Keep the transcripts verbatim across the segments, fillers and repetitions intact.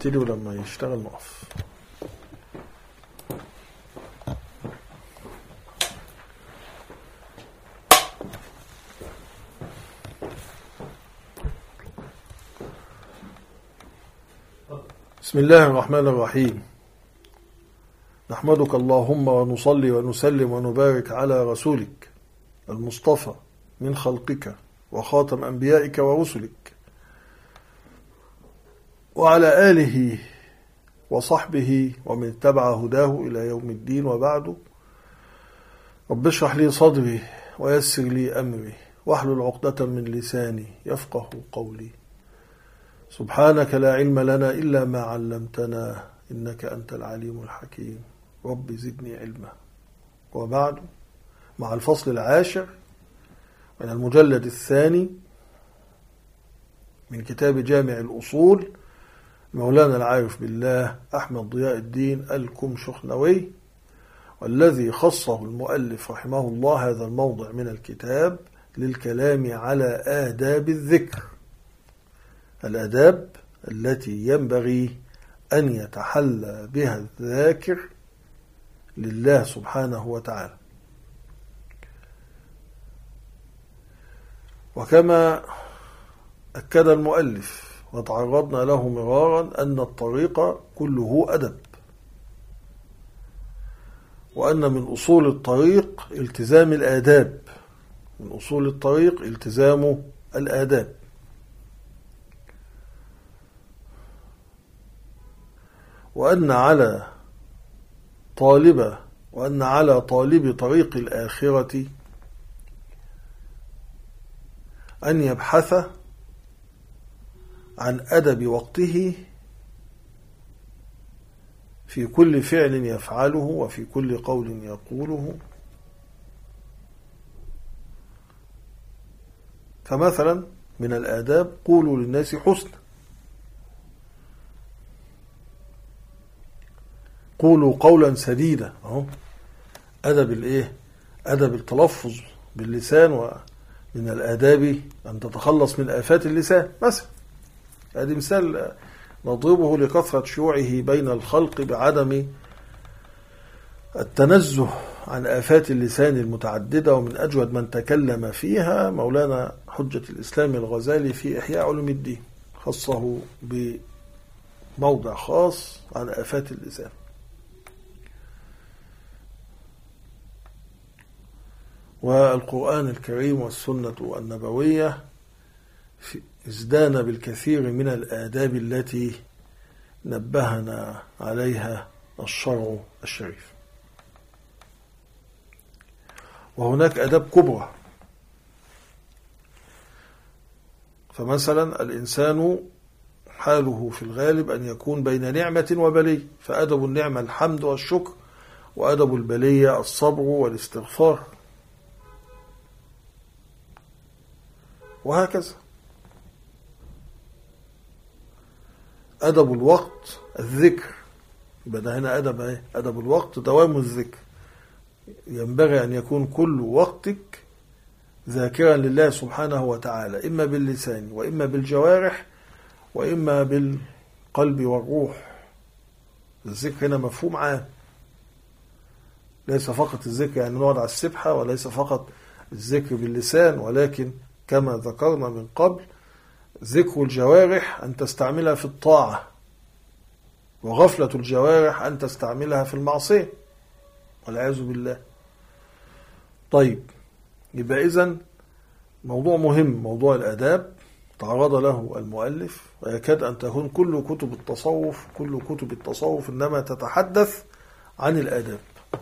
نبتدي ولما يشتغل نقف. بسم الله الرحمن الرحيم. نحمدك اللهم ونصلي ونسلم ونبارك على رسولك المصطفى من خلقك وخاتم أنبيائك ورسلك، وعلى آله وصحبه ومن اتبع هداه إلى يوم الدين، وبعد. رب اشرح لي صدري ويسر لي أمري واحلل عقدة من لساني يفقه قولي. سبحانك لا علم لنا إلا ما علمتنا إنك أنت العليم الحكيم. رب زدني علما. وبعد، مع الفصل العاشر من المجلد الثاني من كتاب جامع الأصول مولانا العارف بالله أحمد ضياء الدين الكمشخنوي، والذي خصه المؤلف رحمه الله هذا الموضع من الكتاب للكلام على آداب الذكر، الآداب التي ينبغي أن يتحلى بها الذاكر لله سبحانه وتعالى. وكما أكد المؤلف وتعرضنا له مرارا أن الطريق كله أدب، وأن من أصول الطريق التزام الآداب، من أصول الطريق التزام الآداب. وأن على طالب وأن على طالب طريق الآخرة أن يبحث عن أدب وقته في كل فعل يفعله وفي كل قول يقوله. فمثلا من الآداب قولوا للناس حسنا، قولوا قولا سديدا، اهو أدب الإيه؟ أدب التلفظ باللسان، ومن الآداب أن تتخلص من آفات اللسان. مثلا هذا مثال نضربه لكثرة شيوعه بين الخلق بعدم التنزه عن آفات اللسان المتعددة، ومن أجود من تكلم فيها مولانا حجة الإسلام الغزالي في إحياء علوم الدين، خصه بموضع خاص عن آفات اللسان. والقرآن الكريم والسنة النبوية ازدان بالكثير من الآداب التي نبهنا عليها الشرع الشريف. وهناك آداب كبرى، فمثلا الإنسان حاله في الغالب أن يكون بين نعمة وبلية، فأدب النعمة الحمد والشكر، وأدب البلية الصبر والاستغفار، وهكذا. أدب الوقت الذكر، يبقى هنا أدب ايه؟ أدب الوقت دوام الذكر، ينبغي أن يكون كل وقتك ذاكرا لله سبحانه وتعالى، إما باللسان وإما بالجوارح وإما بالقلب والروح. الذكر هنا مفهوم عام، ليس فقط الذكر يعني نقعد على السبحة، وليس فقط الذكر باللسان، ولكن كما ذكرنا من قبل ذكر الجوارح أن تستعملها في الطاعة، وغفلة الجوارح أن تستعملها في المعصية والعياذ بالله. طيب، يبقى إذن موضوع مهم، موضوع الآداب تعرض له المؤلف، ويكاد أن تكون كل كتب التصوف كل كتب التصوف إنما تتحدث عن الآداب.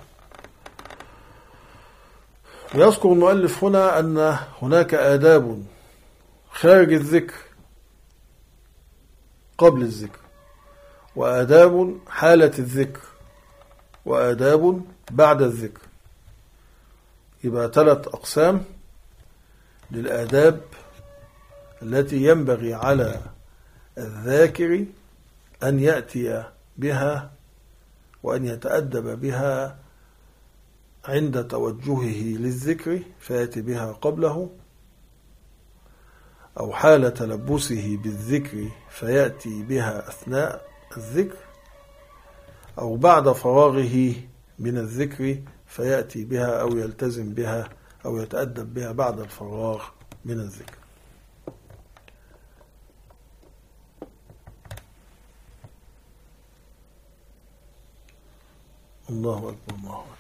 ويذكر المؤلف هنا أن هناك آداب خارج الذكر قبل الذكر، وآداب حالة الذكر، وآداب بعد الذكر. يبقى ثلاث أقسام للآداب التي ينبغي على الذاكر أن يأتي بها وأن يتأدب بها عند توجهه للذكر، فيأتي بها قبله، أو حال تلبسه بالذكر فيأتي بها أثناء الذكر أو بعد فراغه من الذكر فيأتي بها أو يلتزم بها أو يتأدب بها بعد الفراغ من الذكر. الله أكبر الله أكبر.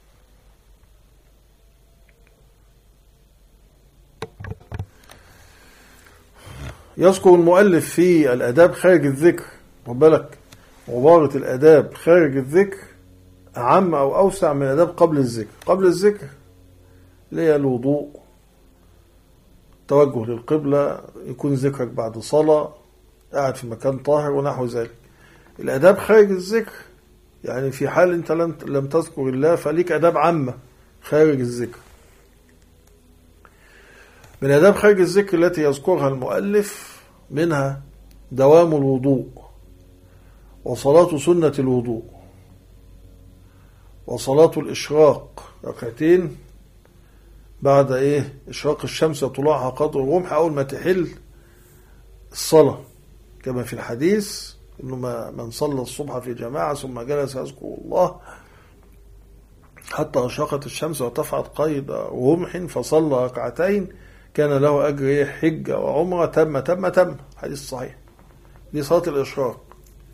يذكر المؤلف في الآداب خارج الذكر، وبالك عبارة الآداب خارج الذكر أعم أو أوسع من الآداب قبل الذكر. قبل الذكر اللي هي الوضوء، توجه للقبلة، يكون ذكرك بعد صلاة، قاعد في مكان طاهر ونحو ذلك. الآداب خارج الذكر يعني في حال أنت لم تذكر الله فليك آداب عامة خارج الذكر. من آداب خارج الذكر التي يذكرها المؤلف منها دوام الوضوء، وصلاة سنة الوضوء، وصلاة الإشراق ركعتين بعد إيه إشراق الشمس وطلوعها قدر الرمح أول ما تحل الصلاة، كما في الحديث إنه من صلى الصبح في جماعة ثم جلس يذكر الله حتى أشرقت الشمس وارتفعت قيد رمح فصلى ركعتين كان له أجر حجة وعمرة تم تم تم. حديث صحيح. دي صلاة الإشراق.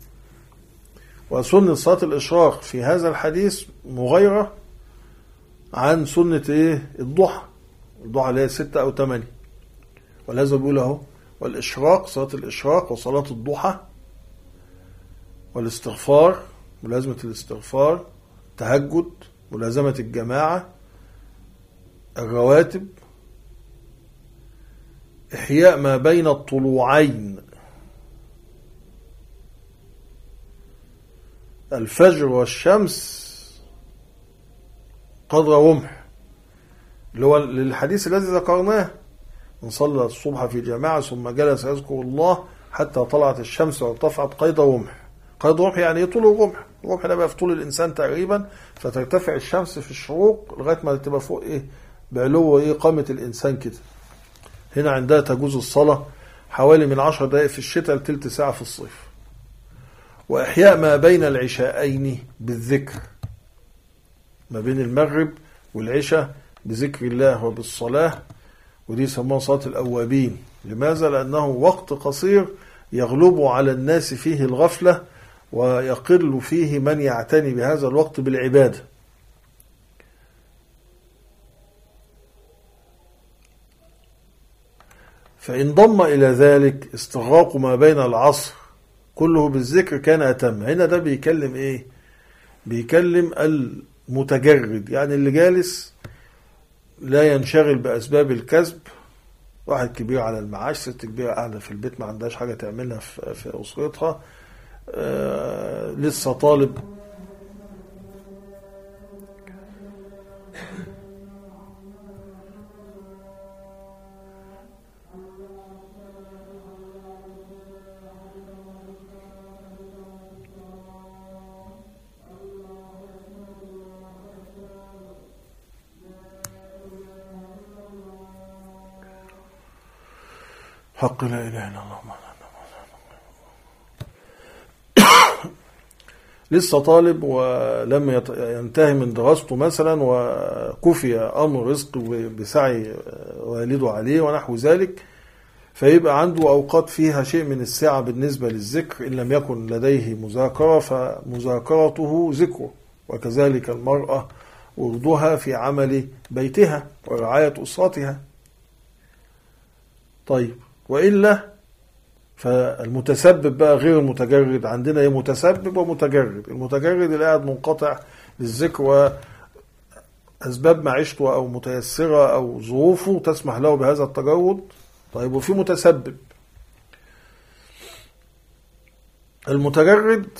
وسنة صلاة الإشراق في هذا الحديث مغيرة عن سنة إيه الضحى. الضحى اللي هي ستة أو ثمانية، ولهذا بيقول أهو والإشراق، صلاة الإشراق وصلاة الضحى والاستغفار، ملازمة الاستغفار، تهجد، ملازمة الجماعة، الرواتب، إحياء ما بين الطلوعين، الفجر والشمس قدر رمح، اللي هو للحديث الذي ذكرناه من صلى الصبح في جماعة ثم جلس يذكر الله حتى طلعت الشمس وارتفعت قيد رمح. قيد رمح يعني طول الرمح. الرمح ده بقى في طول الإنسان تقريبا، فترتفع الشمس في الشروق لغاية ما تبقى فوق إيه بعلو إيه قامة الإنسان كده. هنا عندها تجوز الصلاة حوالي من عشر دقائق في الشتاء لتلت ساعة في الصيف. وإحياء ما بين العشاءين بالذكر، ما بين المغرب والعشاء بذكر الله وبالصلاة، ودي يسموها صلاة الأوابين. لماذا؟ لأنه وقت قصير يغلب على الناس فيه الغفلة ويقل فيه من يعتني بهذا الوقت بالعبادة. فإن ضم إلى ذلك استغراق ما بين العصر كله بالذكر كان أتم. هنا ده بيكلم إيه؟ بيكلم المتجرد، يعني اللي جالس لا ينشغل بأسباب الكسب، واحد كبير على المعاش، ست كبيرة قاعدة في البيت ما عندهاش حاجة تعملها في أسرتها، آه لسه طالب حق لا إله إلا الله لسه طالب ولم ينتهي من دراسته مثلا وكفي أمر رزق بسعي والده عليه ونحو ذلك، فيبقى عنده أوقات فيها شيء من السعة بالنسبة للذكر. إن لم يكن لديه مذاكرة فمذاكرته ذكره، وكذلك المرأة وردها في عمل بيتها ورعاية أسرتها. طيب وإلا فالمتسبب بقى غير المتجرد. عندنا ايه؟ متسبب ومتجرد. المتجرد اللي قاعد منقطع للذكر وأسباب معيشته أو متيسرة أو ظروفه تسمح له بهذا التجرد. طيب وفي متسبب. المتجرد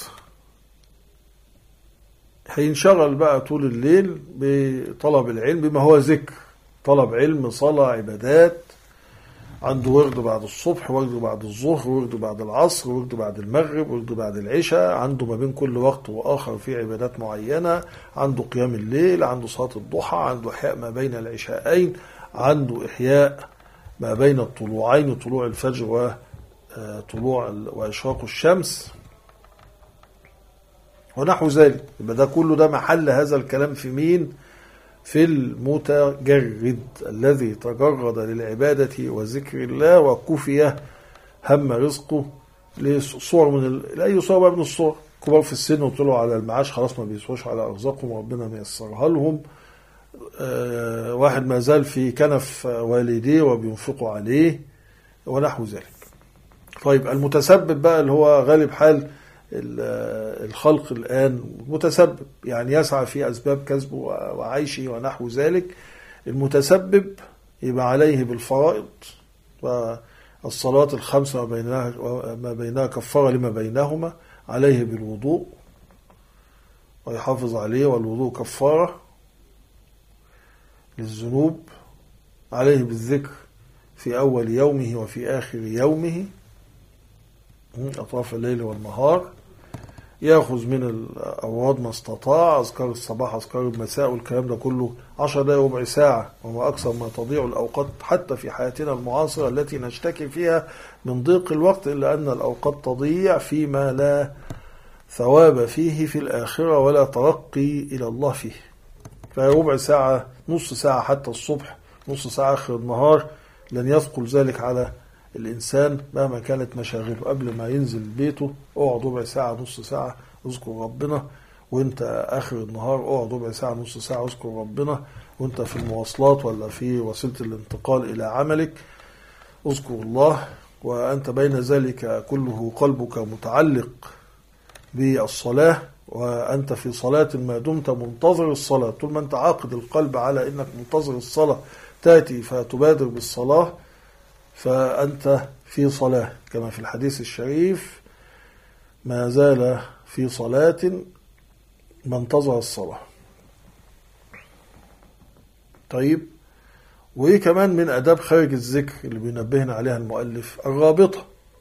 هينشغل بقى طول الليل بطلب العلم بما هو ذكر، طلب علم، صلاة، عبادات، عنده ورد بعد الصبح، ورد بعد الظهر، ورد بعد العصر، ورد بعد المغرب، ورد بعد العشاء، عنده ما بين كل وقت وآخر في عبادات معينة، عنده قيام الليل، عنده صلاة الضحى، عنده إحياء ما بين العشاءين، عنده إحياء ما بين الطلوعين، طلوع الفجر وطلوع وإشراق الشمس. ونحو ذلك. يبقى ده كله ده محل هذا الكلام في مين؟ في المتجرد الذي تجرد للعبادة وذكر الله وكفي هم رزقه لصور من ال... لأي صور بقى من الصور. كبار في السن وطلعوا على المعاش خلاص ما بيسوش على أرزاقهم وربنا ميسرها لهم. أه واحد ما زال في كنف والديه وبينفقوا عليه ونحو ذلك. طيب المتسبب بقى اللي هو غالب حال الخلق الآن متسبب، يعني يسعى في أسباب كسبه وعيشه ونحو ذلك. المتسبب يبقى عليه بالفرائض، والصلاة الخمسة ما بينها كفارة لما بينهما، عليه بالوضوء ويحافظ عليه، والوضوء كفارة للذنوب، عليه بالذكر في أول يومه وفي آخر يومه أطراف الليل والنهار، يأخذ من الأوراد ما استطاع، أذكار الصباح أذكار المساء والكلام ده كله عشر دقائق ربع ساعة، وما أكثر ما تضيع الأوقات حتى في حياتنا المعاصرة التي نشتكي فيها من ضيق الوقت، إلا أن الأوقات تضيع فيما لا ثواب فيه في الآخرة ولا ترقي إلى الله فيه. فربع ساعة، نص ساعة حتى الصبح، نص ساعة آخر النهار، لن يثقل ذلك على الإنسان مهما كانت مشاغله. قبل ما ينزل بيته اقعد ربع ساعة نص ساعة اذكر ربنا، وانت آخر النهار اقعد ربع ساعة نص ساعة اذكر ربنا، وانت في المواصلات ولا في وسيلة الانتقال إلى عملك اذكر الله، وأنت بين ذلك كله قلبك متعلق بالصلاة، وأنت في صلاة ما دمت منتظر الصلاة. طول ما أنت عاقد القلب على أنك منتظر الصلاة تأتي فتبادر بالصلاة، فأنت في صلاة، كما في الحديث الشريف: ما زال في صلاة ما انتظر الصلاة. طيب، وإيه كمان من أداب خارج الذكر اللي بينبهنا عليها المؤلف؟ الرابطة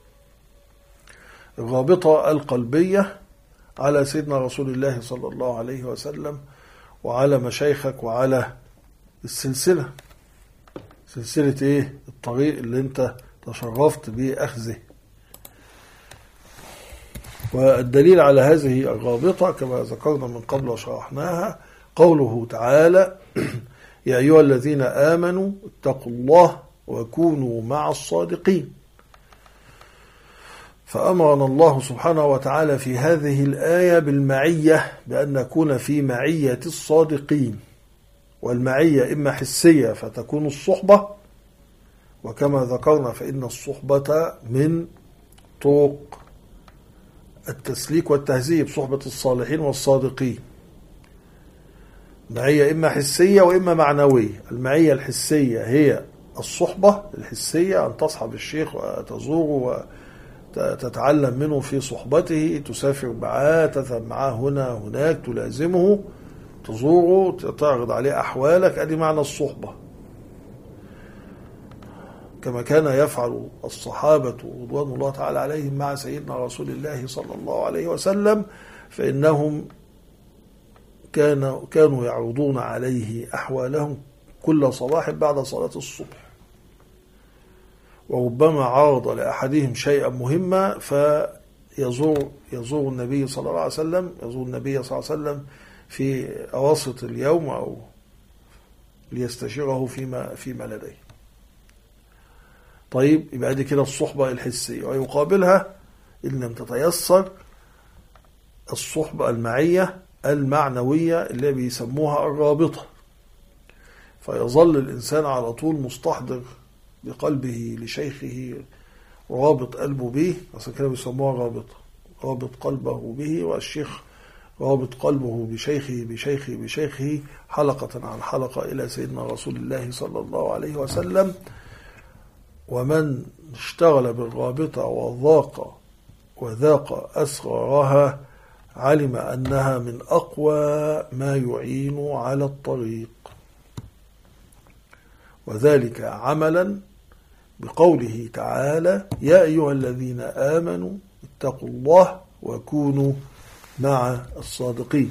الرابطة القلبية على سيدنا رسول الله صلى الله عليه وسلم، وعلى مشايخك، وعلى السلسلة. سلسلة ايه؟ الطريق اللي انت تشرفت بأخذه. والدليل على هذه الرابطة كما ذكرنا من قبل وشرحناها قوله تعالى: يا أيها الذين آمنوا اتقوا الله وكونوا مع الصادقين. فأمرنا الله سبحانه وتعالى في هذه الآية بالمعية، بأن نكون في معية الصادقين. والمعية إما حسية فتكون الصحبة، وكما ذكرنا فإن الصحبة من طرق التسليك والتهذيب، صحبة الصالحين والصادقين. معية إما حسية وإما معنوية. المعية الحسية هي الصحبة الحسية، أن تصحب الشيخ وتزوره وتتعلم منه في صحبته، تسافر معاه، تذهب معاه هنا هناك، تلازمه، تزوره، تعرض عليه أحوالك. أدي معنى الصحبة، كما كان يفعل الصحابة رضوان الله تعالى عليهم مع سيدنا رسول الله صلى الله عليه وسلم، فإنهم كانوا كانوا يعرضون عليه أحوالهم كل صباح بعد صلاة الصبح، وربما عرض لأحدهم شيئا مهما فيزور يزور النبي صلى الله عليه وسلم يزور النبي صلى الله عليه وسلم في أواسط اليوم، أو ليستشيره فيما فيما لديه. طيب، يبقى دي كده الصحبة الحسية. ويقابلها إن لم تتيسر الصحبة المعية المعنوية اللي بيسموها الرابطة، فيظل الإنسان على طول مستحضر بقلبه لشيخه، رابط قلبه به، عشان كده بيسموها رابطة، رابط قلبه به، والشيخ رابط قلبه بشيخه بشيخه بشيخه، حلقة عن حلقة إلى سيدنا رسول الله صلى الله عليه وسلم. ومن اشتغل بالرابطة وذاق وذاق أسرارها علم أنها من أقوى ما يعين على الطريق، وذلك عملا بقوله تعالى: يا أيها الذين آمنوا اتقوا الله وكونوا مع الصادقين.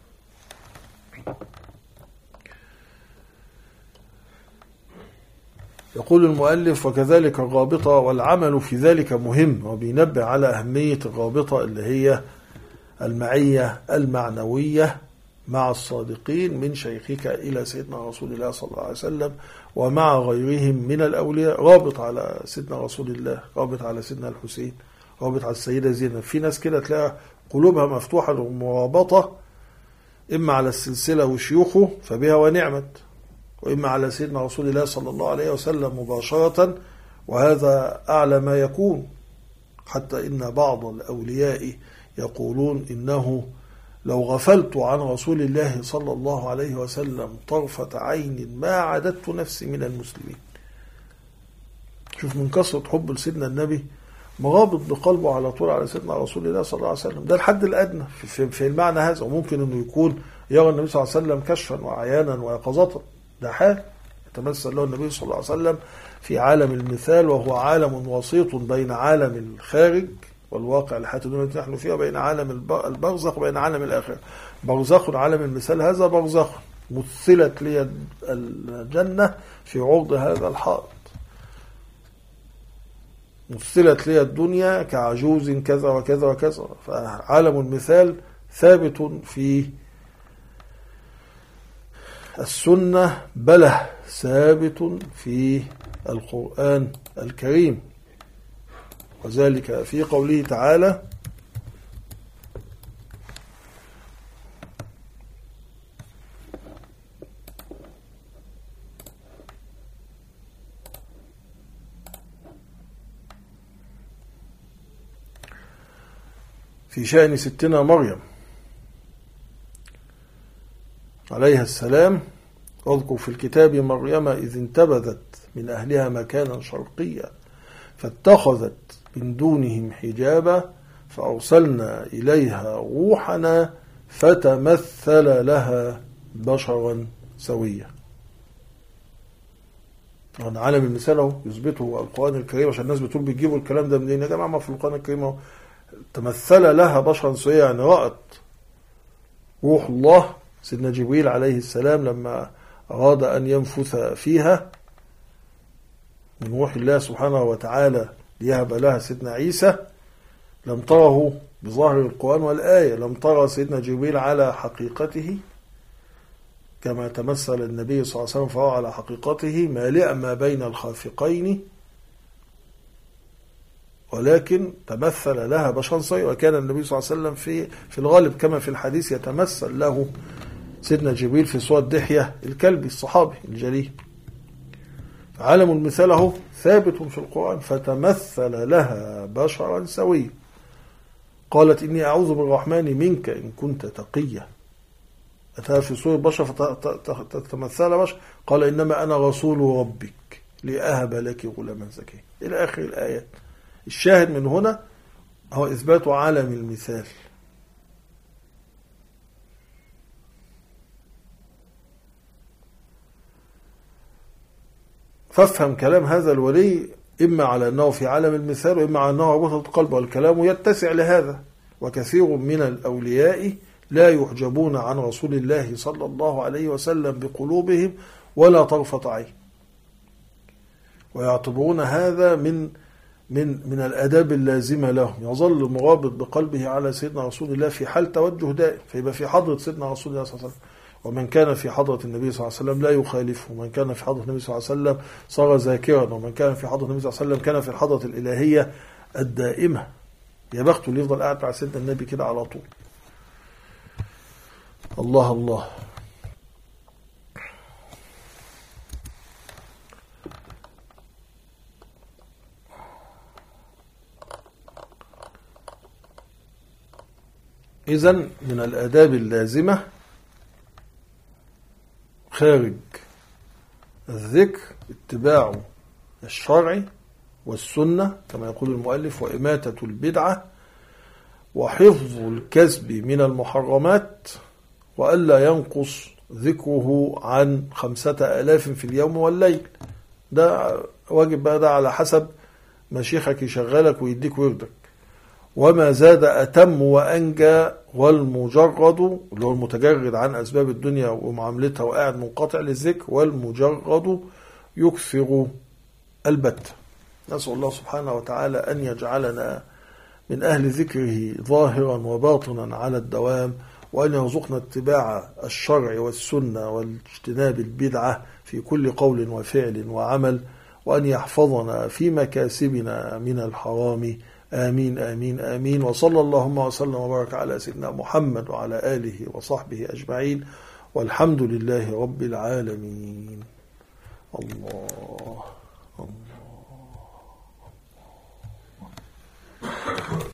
يقول المؤلف: وكذلك الرابطة والعمل في ذلك مهم، وبينبه على أهمية الرابطة اللي هي المعية المعنوية مع الصادقين من شيخك إلى سيدنا رسول الله صلى الله عليه وسلم ومع غيرهم من الأولياء، رابط على سيدنا رسول الله، رابط على سيدنا الحسين، رابط على السيدة زينب. في ناس كده تلاقي قلوبها مفتوحة للمرابطة، إما على السلسلة وشيوخه فبها ونعمت، وإما على سيدنا رسول الله صلى الله عليه وسلم مباشرة، وهذا أعلى ما يكون. حتى إن بعض الأولياء يقولون إنه لو غفلت عن رسول الله صلى الله عليه وسلم طرفة عين ما عددت نفسي من المسلمين. شوف من كثرة حب لسيدنا النبي مرابط بقلبه على طول على سيدنا رسول الله صلى الله عليه وسلم. ده الحد الأدنى في, في المعنى هذا. وممكن أنه يكون يرى النبي صلى الله عليه وسلم كشفا وعيانا ويقظة، ده حال يتمثل له النبي صلى الله عليه وسلم في عالم المثال، وهو عالم وسيط بين عالم الخارج والواقع الحياة الدنيا التي نحن فيها، بين عالم البرزخ وبين عالم الآخرة. برزخ عالم المثال، هذا برزخ مثلت لي الجنة في عرض هذا الحائط، مثلت لي الدنيا كعجوز كذا وكذا وكذا. فعالم المثال ثابت في السنة، بله ثابت في القرآن الكريم، وذلك في قوله تعالى: في شأن ستنا مريم عليها السلام: واذكر في الكتاب مريم إذ انتبذت من أهلها مكانا شرقيا فاتخذت من دونهم حجابا فأرسلنا إليها روحنا فتمثل لها بشرا سويا. طبعا عالم المثال يثبته القرآن الكريم، عشان الناس بتقول بتجيبوا الكلام ده منين يا جماعة؟ ما في القرآن الكريم تمثل لها بشرا سويا، يعني رأت روح الله سيدنا جبريل عليه السلام لما أراد أن ينفث فيها من روح الله سبحانه وتعالى ليهب لها سيدنا عيسى، لم تره بظاهر القرآن والآية، لم ترى سيدنا جبريل على حقيقته كما تمثل النبي صلى الله عليه وسلم فهو على حقيقته مالئا ما بين الخافقين، ولكن تمثل لها بشرا سويا. وكان النبي صلى الله عليه وسلم في في الغالب كما في الحديث يتمثل له سيدنا جبريل في صورة دحية الكلبي الصحابي الجليل. عالم المثال هو ثابت في القرآن: فتمثل لها بشرا سويا. قالت إني أعوذ بالرحمن منك إن كنت تقيا. أتاها في صورة بشر فتتمثل بشر، قال إنما أنا رسول ربك لأهب لك غلاما زكيا، إلى آخر الآيات. الشاهد من هنا هو إثبات عالم المثال. فافهم كلام هذا الولي إما على أنه في عالم المثال، وإما على أنه ربط القلب، والكلام يتسع لهذا. وكثير من الأولياء لا يحجبون عن رسول الله صلى الله عليه وسلم بقلوبهم ولا طرفة عين، ويعتبرون هذا من من من الآداب اللازمة لهم. يظل المرابط بقلبه على سيدنا رسول الله في حال توجه دائم، فيبقى في حضرة سيدنا رسول الله صلى الله عليه وسلم. ومن كان في حضرة النبي صلى الله عليه وسلم لا يخالفه، ومن كان في حضرة النبي صلى الله عليه وسلم صار ذاكرا، ومن كان في حضرة النبي صلى الله عليه وسلم كان في الحضرة الإلهية الدائمة. يا بخته اللي يفضل قاعد مع سيدنا النبي كده على طول. الله الله. إذن من الآداب اللازمة خارج الذكر اتباع الشرع والسنة كما يقول المؤلف، وإماتة البدعة، وحفظ الكسب من المحرمات، وألا ينقص ذكره عن خمسة آلاف في اليوم والليل. ده واجب بقى، ده على حسب مشيخك يشغلك ويديك وردك. وما زاد أتم وأنجى، والمجرد اللي هو المتجرد عن أسباب الدنيا ومعاملتها وقاعد منقطع للذكر، والمجرد يكثر البت. نسأل الله سبحانه وتعالى أن يجعلنا من أهل ذكره ظاهرا وباطنا على الدوام، وأن يرزقنا اتباع الشرع والسنة واجتناب البدعة في كل قول وفعل وعمل، وأن يحفظنا في مكاسبنا من الحرام. آمين آمين آمين. وصلى اللهم وسلم وبارك على سيدنا محمد وعلى آله وصحبه أجمعين، والحمد لله رب العالمين. الله.